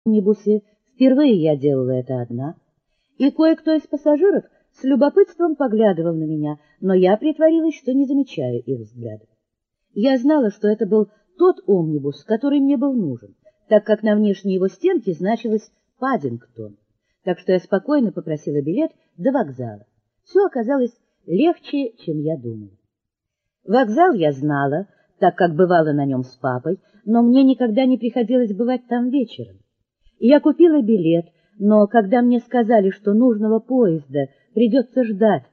автобусе впервые я делала это одна, и кое-кто из пассажиров с любопытством поглядывал на меня, но я притворилась, что не замечаю их взглядов. Я знала, что это был тот омнибус, который мне был нужен, так как на внешней его стенке значилось «Паддингтон», так что я спокойно попросила билет до вокзала. Все оказалось легче, чем я думала. Вокзал я знала, так как бывала на нем с папой, но мне никогда не приходилось бывать там вечером. Я купила билет, но когда мне сказали, что нужного поезда придется ждать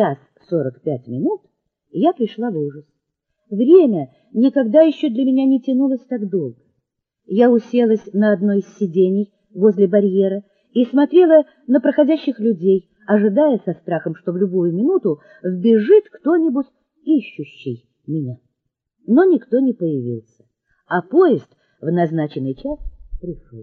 1:45, я пришла в ужас. Время никогда еще для меня не тянулось так долго. Я уселась на одно из сидений возле барьера и смотрела на проходящих людей, ожидая со страхом, что в любую минуту вбежит кто-нибудь, ищущий меня. Но никто не появился, а поезд в назначенный час пришел.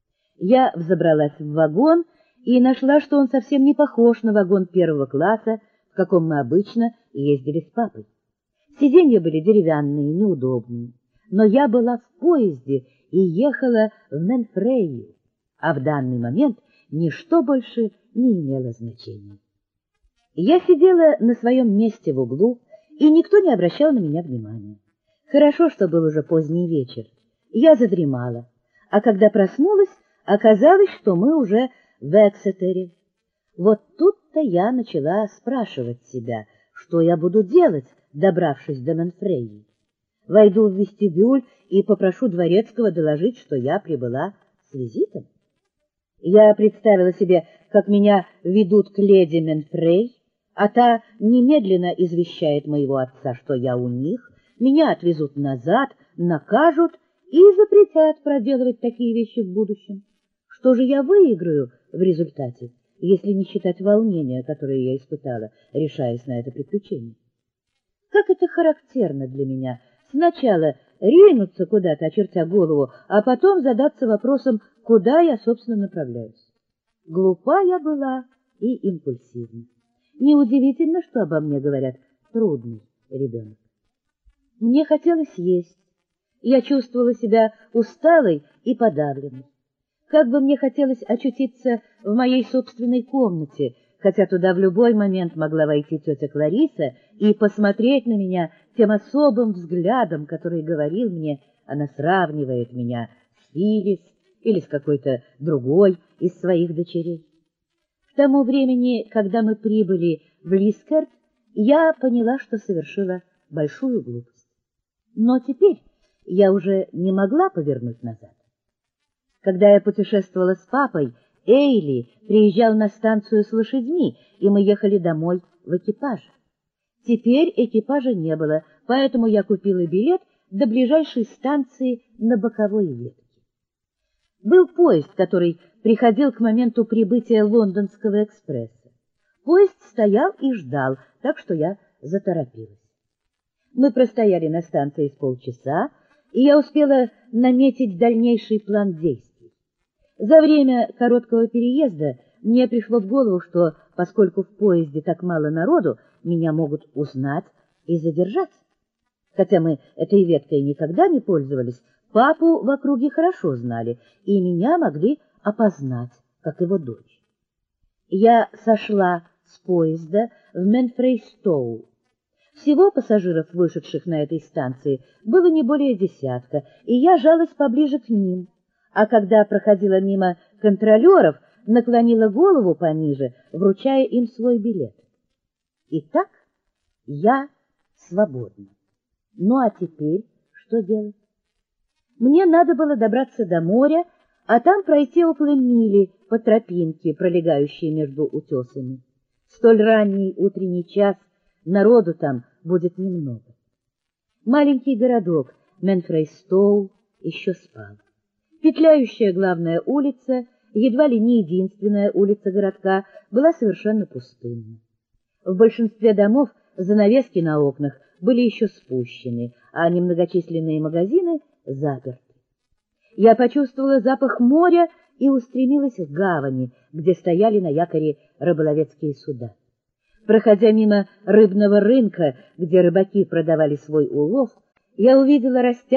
Я взобралась в вагон и нашла, что он совсем не похож на вагон первого класса, в каком мы обычно ездили с папой. Сиденья были деревянные, неудобные, но я была в поезде и ехала в Менфрейю, а в данный момент ничто больше не имело значения. Я сидела на своем месте в углу, и никто не обращал на меня внимания. Хорошо, что был уже поздний вечер. Я задремала, а когда проснулась, оказалось, что мы уже в Эксетере. Вот тут-то я начала спрашивать себя, что я буду делать, добравшись до Менфрейи. Войду в вестибюль и попрошу дворецкого доложить, что я прибыла с визитом. Я представила себе, как меня ведут к леди Менфрей, а та немедленно извещает моего отца, что я у них, меня отвезут назад, накажут и запретят проделывать такие вещи в будущем. Что же я выиграю в результате, если не считать волнения, которое я испытала, решаясь на это приключение? Как это характерно для меня, сначала ринуться куда-то, очертя голову, а потом задаться вопросом, куда я, собственно, направляюсь. Глупа я была и импульсивна. Неудивительно, что обо мне говорят «трудный ребенок». Мне хотелось есть. Я чувствовала себя усталой и подавленной. Как бы мне хотелось очутиться в моей собственной комнате, хотя туда в любой момент могла войти тетя Клариса и посмотреть на меня тем особым взглядом, который говорил мне, она сравнивает меня с Филлис или с какой-то другой из своих дочерей. К тому времени, когда мы прибыли в Лискард, я поняла, что совершила большую глупость. Но теперь я уже не могла повернуть назад. Когда я путешествовала с папой, Эйли приезжал на станцию с лошадьми, и мы ехали домой в экипаже. Теперь экипажа не было, поэтому я купила билет до ближайшей станции на боковой ветке. Был поезд, который приходил к моменту прибытия лондонского экспресса. Поезд стоял и ждал, так что я заторопилась. Мы простояли на станции с полчаса, и я успела наметить дальнейший план действий. За время короткого переезда мне пришло в голову, что, поскольку в поезде так мало народу, меня могут узнать и задержать. Хотя мы этой веткой никогда не пользовались, папу в округе хорошо знали, и меня могли опознать, как его дочь. Я сошла с поезда в Менфрейстоу. Всего пассажиров, вышедших на этой станции, было не более 10, и я жалась поближе к ним, а когда проходила мимо контролеров, наклонила голову пониже, вручая им свой билет. Итак, я свободна. Ну а теперь что делать? Мне надо было добраться до моря, а там пройти около мили по тропинке, пролегающей между утесами. В столь ранний утренний час народу там будет немного. Маленький городок Менфрейстоу еще спал. Петляющая главная улица, едва ли не единственная улица городка, была совершенно пустынна. В большинстве домов занавески на окнах были еще спущены, а немногочисленные магазины заперты. Я почувствовала запах моря и устремилась к гавани, где стояли на якоре рыболовецкие суда. Проходя мимо рыбного рынка, где рыбаки продавали свой улов, я увидела растяжку